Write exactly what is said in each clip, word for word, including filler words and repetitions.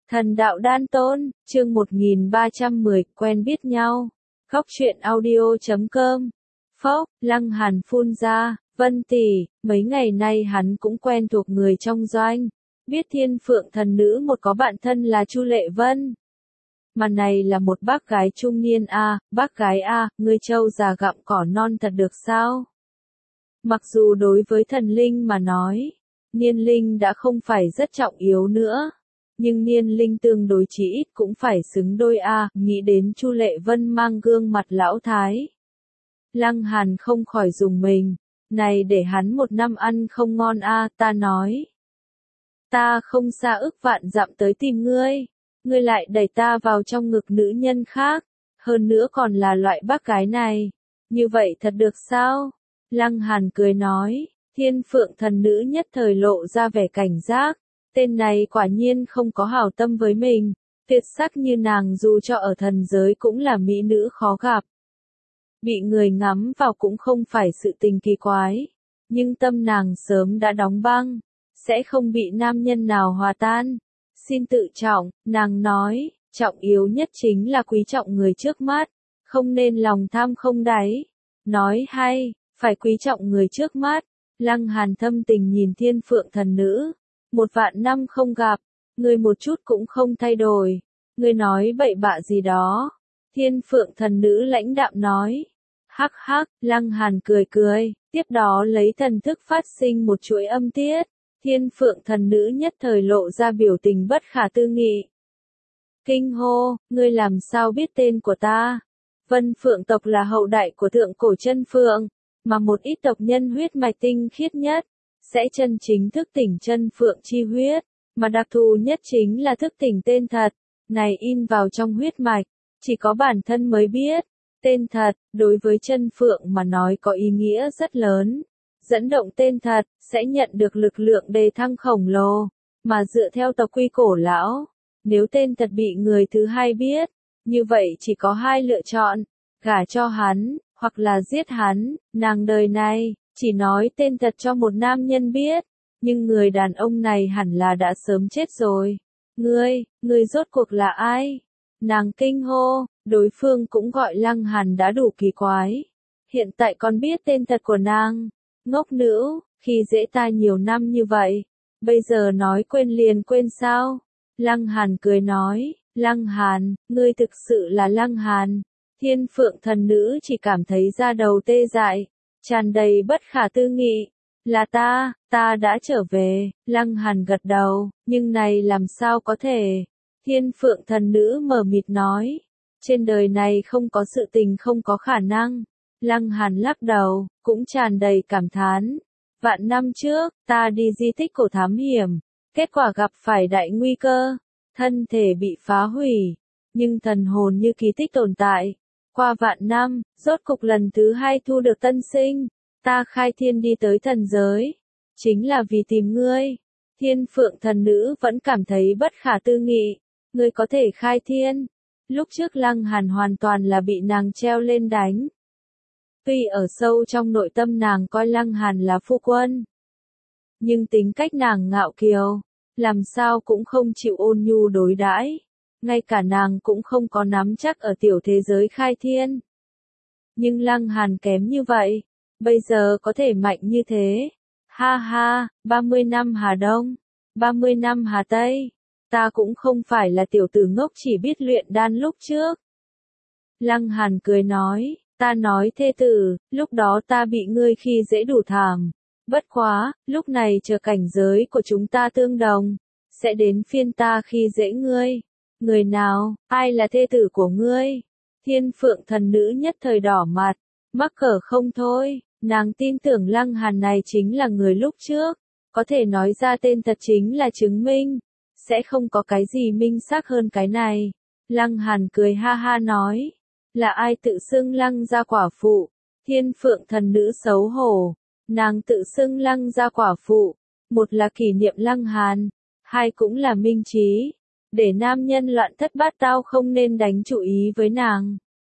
Thần đạo đan tôn, chương một nghìn ba trăm mười, quen biết nhau. Góc truyện audio chấm com. Phốc, Lăng Hàn phun ra, Vân tỷ, mấy ngày nay hắn cũng quen thuộc người trong doanh. Biết Thiên Phượng thần nữ một có bạn thân là Chu Lệ Vân. Mà này là một bác gái trung niên a, à, bác gái a, à, ngươi trâu già gặm cỏ non thật được sao? Mặc dù đối với thần linh mà nói, niên linh đã không phải rất trọng yếu nữa. Nhưng niên linh tương đối chỉ ít cũng phải xứng đôi a, à, nghĩ đến Chu Lệ Vân mang gương mặt lão thái. Lăng Hàn không khỏi dùng mình, này để hắn một năm ăn không ngon a, à, ta nói. Ta không xa ức vạn dặm tới tìm ngươi, ngươi lại đẩy ta vào trong ngực nữ nhân khác, hơn nữa còn là loại bác gái này, như vậy thật được sao? Lăng Hàn cười nói, Thiên Phượng thần nữ nhất thời lộ ra vẻ cảnh giác. Tên này quả nhiên không có hảo tâm với mình, tuyệt sắc như nàng dù cho ở thần giới cũng là mỹ nữ khó gặp. Bị người ngắm vào cũng không phải sự tình kỳ quái, nhưng tâm nàng sớm đã đóng băng, sẽ không bị nam nhân nào hòa tan. Xin tự trọng, nàng nói, trọng yếu nhất chính là quý trọng người trước mắt, không nên lòng tham không đáy. Nói hay, phải quý trọng người trước mắt. Lăng Hàn thâm tình nhìn Thiên Phượng thần nữ. Một vạn năm không gặp, ngươi một chút cũng không thay đổi, ngươi nói bậy bạ gì đó. Thiên Phượng thần nữ lãnh đạm nói. Hắc hắc, Lăng Hàn cười cười, tiếp đó lấy thần thức phát sinh một chuỗi âm tiết. Thiên Phượng thần nữ nhất thời lộ ra biểu tình bất khả tư nghị. Kinh hô, ngươi làm sao biết tên của ta? Vân Phượng tộc là hậu đại của thượng cổ chân phượng, mà một ít tộc nhân huyết mạch tinh khiết nhất sẽ chân chính thức tỉnh chân phượng chi huyết, mà đặc thù nhất chính là thức tỉnh tên thật, này in vào trong huyết mạch, chỉ có bản thân mới biết. Tên thật, đối với chân phượng mà nói có ý nghĩa rất lớn. Dẫn động tên thật, sẽ nhận được lực lượng đề thăng khổng lồ, mà dựa theo tộc quy cổ lão, nếu tên thật bị người thứ hai biết, như vậy chỉ có hai lựa chọn, gả cho hắn, hoặc là giết hắn. Nàng đời này chỉ nói tên thật cho một nam nhân biết, nhưng người đàn ông này hẳn là đã sớm chết rồi. Ngươi, ngươi rốt cuộc là ai? Nàng kinh hô, đối phương cũng gọi Lăng Hàn đã đủ kỳ quái. Hiện tại còn biết tên thật của nàng. Ngốc nữ, khi dễ ta nhiều năm như vậy, bây giờ nói quên liền quên sao? Lăng Hàn cười nói, Lăng Hàn, ngươi thực sự là Lăng Hàn. Thiên Phượng thần nữ chỉ cảm thấy da đầu tê dại, tràn đầy bất khả tư nghị. Là ta, ta đã trở về. Lăng Hàn gật đầu, nhưng này làm sao có thể? Thiên Phượng thần nữ mờ mịt nói, trên đời này không có sự tình không có khả năng. Lăng Hàn lắc đầu, cũng tràn đầy cảm thán. Vạn năm trước, ta đi di tích cổ thám hiểm, kết quả gặp phải đại nguy cơ, thân thể bị phá hủy, nhưng thần hồn như kỳ tích tồn tại. Qua vạn năm, rốt cục lần thứ hai thu được tân sinh, ta khai thiên đi tới thần giới, chính là vì tìm ngươi. Thiên Phượng thần nữ vẫn cảm thấy bất khả tư nghị, ngươi có thể khai thiên. Lúc trước Lăng Hàn hoàn toàn là bị nàng treo lên đánh. Tuy ở sâu trong nội tâm nàng coi Lăng Hàn là phu quân, nhưng tính cách nàng ngạo kiều, làm sao cũng không chịu ôn nhu đối đãi. Ngay cả nàng cũng không có nắm chắc ở tiểu thế giới khai thiên. Nhưng Lăng Hàn kém như vậy, bây giờ có thể mạnh như thế. Ha ha, ba mươi năm Hà Đông, ba mươi năm Hà Tây, ta cũng không phải là tiểu tử ngốc chỉ biết luyện đan lúc trước. Lăng Hàn cười nói, ta nói thê tử, lúc đó ta bị ngươi khi dễ đủ thảm. Bất quá, lúc này chờ cảnh giới của chúng ta tương đồng, sẽ đến phiên ta khi dễ ngươi. Người nào, ai là thê tử của ngươi? Thiên Phượng thần nữ nhất thời đỏ mặt, mắc cỡ không thôi, nàng tin tưởng Lăng Hàn này chính là người lúc trước, có thể nói ra tên thật chính là chứng minh, sẽ không có cái gì minh xác hơn cái này. Lăng Hàn cười ha ha nói, là ai tự xưng Lăng gia quả phụ? Thiên Phượng thần nữ xấu hổ, nàng tự xưng Lăng gia quả phụ, một là kỷ niệm Lăng Hàn, hai cũng là minh trí. Để nam nhân loạn thất bát tao không nên đánh chủ ý với nàng.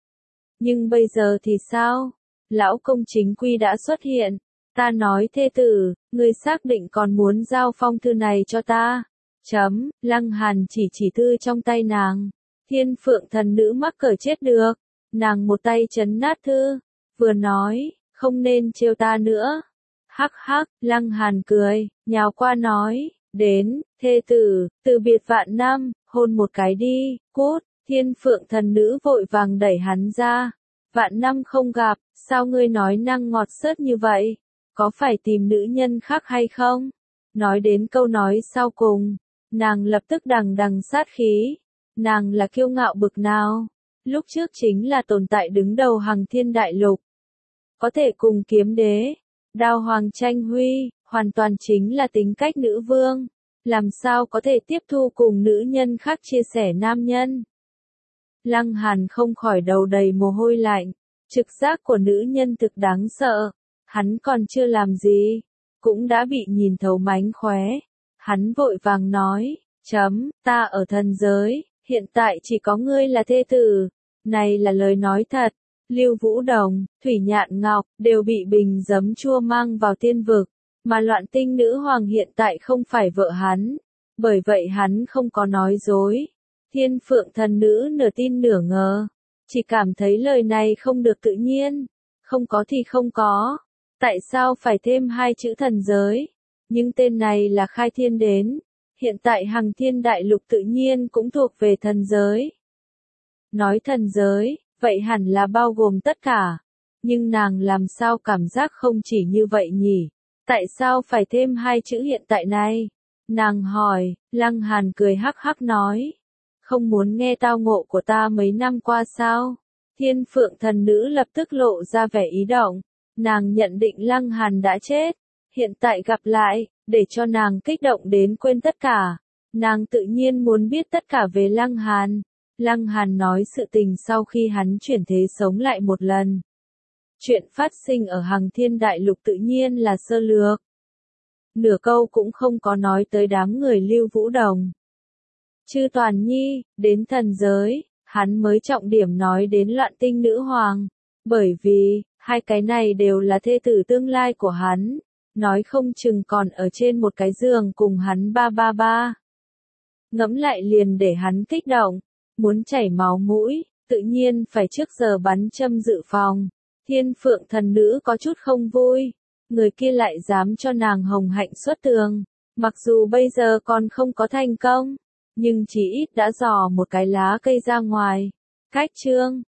Nhưng bây giờ thì sao? Lão công chính quy đã xuất hiện. Ta nói thê tử, ngươi xác định còn muốn giao phong thư này cho ta. Chấm, Lăng Hàn chỉ chỉ thư trong tay nàng. Thiên Phượng thần nữ mắc cỡ chết được. Nàng một tay chấn nát thư, vừa nói, không nên trêu ta nữa. Hắc hắc, Lăng Hàn cười, nhào qua nói, đến, thê tử, từ biệt vạn năm, hôn một cái đi, cút. Thiên Phượng thần nữ vội vàng đẩy hắn ra. Vạn năm không gặp, sao ngươi nói năng ngọt sớt như vậy? Có phải tìm nữ nhân khác hay không? Nói đến câu nói sau cùng, nàng lập tức đằng đằng sát khí. Nàng là kiêu ngạo bực nào? Lúc trước chính là tồn tại đứng đầu Hằng Thiên Đại Lục. Có thể cùng kiếm đế, Đao Hoàng tranh huy, hoàn toàn chính là tính cách nữ vương. Làm sao có thể tiếp thu cùng nữ nhân khác chia sẻ nam nhân? Lăng Hàn không khỏi đầu đầy mồ hôi lạnh. Trực giác của nữ nhân thực đáng sợ. Hắn còn chưa làm gì, cũng đã bị nhìn thấu mánh khóe. Hắn vội vàng nói, chấm, ta ở thần giới, hiện tại chỉ có ngươi là thê tử. Này là lời nói thật. Lưu Vũ Đồng, Thủy Nhạn Ngọc, đều bị bình giấm chua mang vào tiên vực. Mà Loạn Tinh nữ hoàng hiện tại không phải vợ hắn. Bởi vậy hắn không có nói dối. Thiên Phượng thần nữ nửa tin nửa ngờ. Chỉ cảm thấy lời này không được tự nhiên. Không có thì không có. Tại sao phải thêm hai chữ thần giới? Nhưng tên này là khai thiên đến. Hiện tại Hằng Thiên Đại Lục tự nhiên cũng thuộc về thần giới. Nói thần giới, vậy hẳn là bao gồm tất cả. Nhưng nàng làm sao cảm giác không chỉ như vậy nhỉ? Tại sao phải thêm hai chữ hiện tại này? Nàng hỏi, Lăng Hàn cười hắc hắc nói. Không muốn nghe tao ngộ của ta mấy năm qua sao? Thiên Phượng thần nữ lập tức lộ ra vẻ ý động. Nàng nhận định Lăng Hàn đã chết. Hiện tại gặp lại, để cho nàng kích động đến quên tất cả. Nàng tự nhiên muốn biết tất cả về Lăng Hàn. Lăng Hàn nói sự tình sau khi hắn chuyển thế sống lại một lần. Chuyện phát sinh ở Hằng Thiên Đại Lục tự nhiên là sơ lược. Nửa câu cũng không có nói tới đám người Lưu Vũ Đồng. Chư Toàn Nhi, đến thần giới, hắn mới trọng điểm nói đến Loạn Tinh nữ hoàng. Bởi vì, hai cái này đều là thê tử tương lai của hắn. Nói không chừng còn ở trên một cái giường cùng hắn ba ba ba. Ngẫm lại liền để hắn kích động. Muốn chảy máu mũi, tự nhiên phải trước giờ bắn châm dự phòng. Thiên Phượng thần nữ có chút không vui. Người kia lại dám cho nàng hồng hạnh xuất tường. Mặc dù bây giờ còn không có thành công, nhưng chỉ ít đã dò một cái lá cây ra ngoài. Cách chương